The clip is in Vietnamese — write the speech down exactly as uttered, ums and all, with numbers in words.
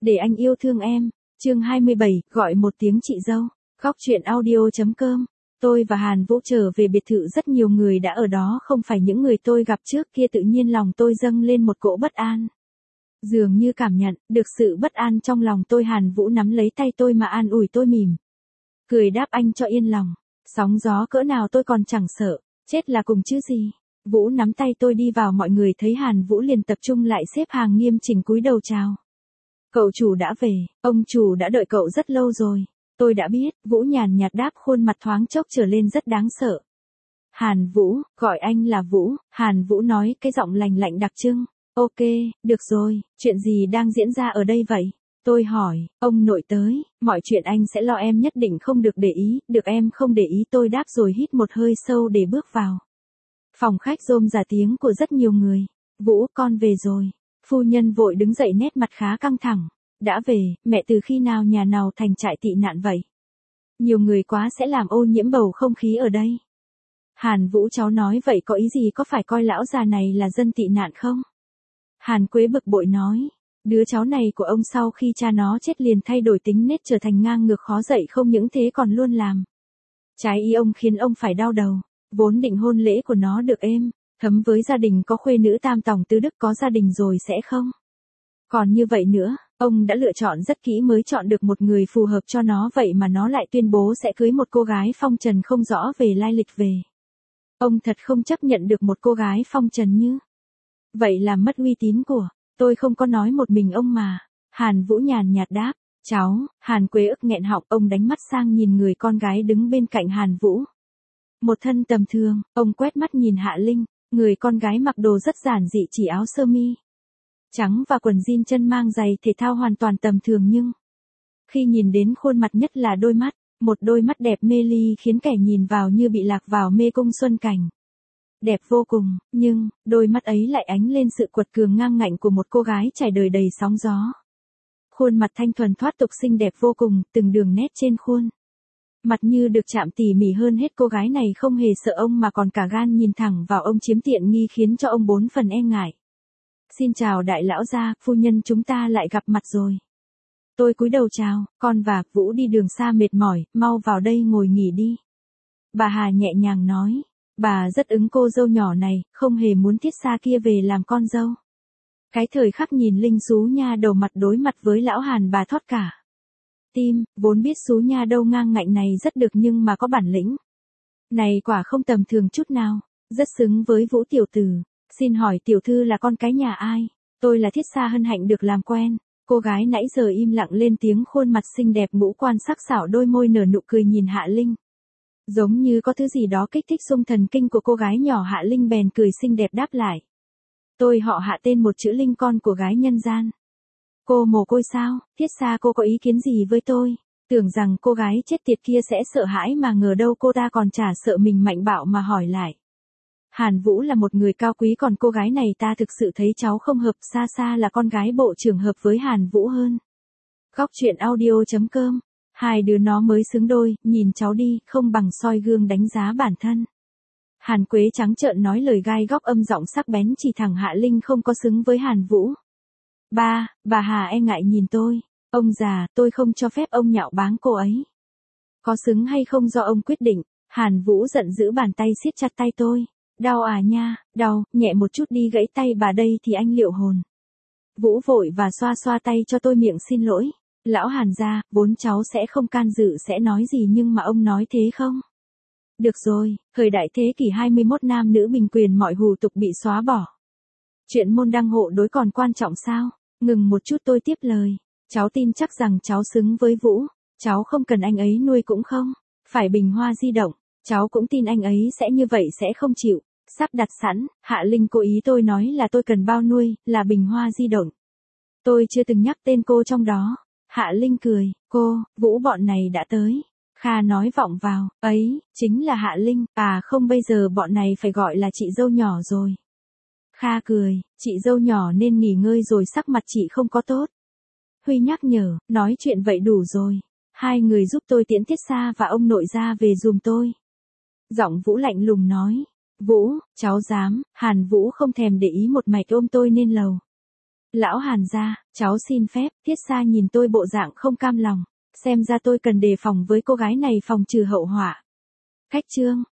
Để anh yêu thương em. Chương hai mươi bảy, gọi một tiếng chị dâu. Góc truyện audio.com. Tôi và Hàn Vũ trở về biệt thự, rất nhiều người đã ở đó, không phải những người tôi gặp trước kia, tự nhiên lòng tôi dâng lên một cỗ bất an. Dường như cảm nhận được sự bất an trong lòng tôi, Hàn Vũ nắm lấy tay tôi mà an ủi tôi, mỉm cười đáp anh cho yên lòng. Sóng gió cỡ nào tôi còn chẳng sợ, chết là cùng chứ gì. Vũ nắm tay tôi đi vào, mọi người thấy Hàn Vũ liền tập trung lại, xếp hàng nghiêm chỉnh cúi đầu chào. Cậu chủ đã về, ông chủ đã đợi cậu rất lâu rồi. Tôi đã biết, Vũ nhàn nhạt đáp, khuôn mặt thoáng chốc trở lên rất đáng sợ. Hàn Vũ, gọi anh là Vũ, Hàn Vũ nói, cái giọng lành lạnh đặc trưng. Ok, được rồi, chuyện gì đang diễn ra ở đây vậy? Tôi hỏi, ông nội tới, mọi chuyện anh sẽ lo, em nhất định không được để ý, được em không để ý, tôi đáp rồi hít một hơi sâu để bước vào. Phòng khách rôm rả tiếng của rất nhiều người. Vũ, con về rồi. Phu nhân vội đứng dậy, nét mặt khá căng thẳng. Đã về, mẹ từ khi nào nhà nào thành trại tị nạn vậy? Nhiều người quá sẽ làm ô nhiễm bầu không khí ở đây. Hàn Vũ, cháu nói vậy có ý gì, có phải coi lão già này là dân tị nạn không? Hàn Quế bực bội nói, đứa cháu này của ông sau khi cha nó chết liền thay đổi tính nết, trở thành ngang ngược khó dạy, không những thế còn luôn làm trái ý ông, khiến ông phải đau đầu. Vốn định hôn lễ của nó được êm thấm với gia đình có khuê nữ tam tòng tứ đức, có gia đình rồi sẽ không còn như vậy nữa. Ông đã lựa chọn rất kỹ mới chọn được một người phù hợp cho nó, vậy mà nó lại tuyên bố sẽ cưới một cô gái phong trần không rõ về lai lịch về. Ông thật không chấp nhận được một cô gái phong trần như vậy làm mất uy tín của. Tôi không có nói một mình ông mà. Hàn Vũ nhàn nhạt đáp. Cháu. Hàn Quế ức nghẹn họng, ông đánh mắt sang nhìn người con gái đứng bên cạnh Hàn Vũ. Một thân tầm thường, ông quét mắt nhìn Hạ Linh, người con gái mặc đồ rất giản dị, chỉ áo sơ mi trắng và quần jean, chân mang giày thể thao, hoàn toàn tầm thường, nhưng khi nhìn đến khuôn mặt, nhất là đôi mắt, một đôi mắt đẹp mê ly khiến kẻ nhìn vào như bị lạc vào mê cung xuân cảnh. Đẹp vô cùng, nhưng đôi mắt ấy lại ánh lên sự quật cường ngang ngạnh của một cô gái trải đời đầy sóng gió. Khuôn mặt thanh thuần thoát tục, xinh đẹp vô cùng, từng đường nét trên khuôn mặt như được chạm tỉ mỉ. Hơn hết, cô gái này không hề sợ ông mà còn cả gan nhìn thẳng vào ông chiếm tiện nghi, khiến cho ông bốn phần e ngại. Xin chào đại lão gia, phu nhân, chúng ta lại gặp mặt rồi. Tôi cúi đầu chào. Con và Vũ đi đường xa mệt mỏi, mau vào đây ngồi nghỉ đi. Bà Hà nhẹ nhàng nói. Bà rất ứng cô dâu nhỏ này, không hề muốn Thiết Xa kia về làm con dâu. Cái thời khắc nhìn Linh Xú Nha đầu mặt đối mặt với lão Hàn, bà thót cả tim. Vốn biết Xú Nha đâu ngang ngạnh này rất được, nhưng mà có bản lĩnh này quả không tầm thường chút nào. Rất xứng với Vũ tiểu tử. Xin hỏi tiểu thư là con cái nhà ai? Tôi là Thiết Xa, hân hạnh được làm quen. Cô gái nãy giờ im lặng lên tiếng, khuôn mặt xinh đẹp, ngũ quan sắc sảo, đôi môi nở nụ cười nhìn Hạ Linh. Giống như có thứ gì đó kích thích xung thần kinh của cô gái nhỏ. Hạ Linh bèn cười xinh đẹp đáp lại. Tôi họ Hạ, tên một chữ Linh, con của gái nhân gian. Cô mồ côi sao? Thiết Xa, cô có ý kiến gì với tôi? Tưởng rằng cô gái chết tiệt kia sẽ sợ hãi, mà ngờ đâu cô ta còn chả sợ mình mạnh bạo mà hỏi lại. Hàn Vũ là một người cao quý, còn cô gái này ta thực sự thấy cháu không hợp, xa xa là con gái bộ trưởng hợp với Hàn Vũ hơn. Góc truyện audio.com. Hai đứa nó mới xứng đôi, nhìn cháu đi, không bằng soi gương đánh giá bản thân. Hàn Quế trắng trợn nói lời gai góc, âm giọng sắc bén chỉ thẳng Hạ Linh không có xứng với Hàn Vũ. Ba, bà Hà e ngại nhìn tôi. Ông già, tôi không cho phép ông nhạo báng cô ấy. Có xứng hay không do ông quyết định. Hàn Vũ giận dữ, bàn tay siết chặt tay tôi. Đau à nha, đau, nhẹ một chút đi, gãy tay bà đây thì anh liệu hồn. Vũ vội và xoa xoa tay cho tôi, miệng xin lỗi. Lão Hàn gia, vốn cháu sẽ không can dự sẽ nói gì, nhưng mà ông nói thế không? Được rồi, thời đại thế kỷ hai mươi mốt, nam nữ bình quyền, mọi hủ tục bị xóa bỏ. Chuyện môn đăng hộ đối còn quan trọng sao? Ngừng một chút, tôi tiếp lời. Cháu tin chắc rằng cháu xứng với Vũ. Cháu không cần anh ấy nuôi cũng không phải bình hoa di động. Cháu cũng tin anh ấy sẽ như vậy, sẽ không chịu sắp đặt sẵn. Hạ Linh, cố ý tôi nói là tôi cần bao nuôi, là bình hoa di động. Tôi chưa từng nhắc tên cô trong đó. Hạ Linh cười. Cô, Vũ bọn này đã tới. Kha nói vọng vào. Ấy, chính là Hạ Linh. À không, bây giờ bọn này phải gọi là chị dâu nhỏ rồi. Kha cười. Chị dâu nhỏ nên nghỉ ngơi rồi, sắc mặt chị không có tốt. Huy nhắc nhở. Nói chuyện vậy đủ rồi. Hai người giúp tôi tiễn Thiết Xa và ông nội ra về giùm tôi. Giọng Vũ lạnh lùng nói. Vũ, cháu dám. Hàn Vũ không thèm để ý, một mạch ôm tôi lên lầu. Lão Hàn gia, cháu xin phép. Thiết Sa nhìn tôi bộ dạng không cam lòng. Xem ra tôi cần đề phòng với cô gái này phòng trừ hậu họa. Khách trương,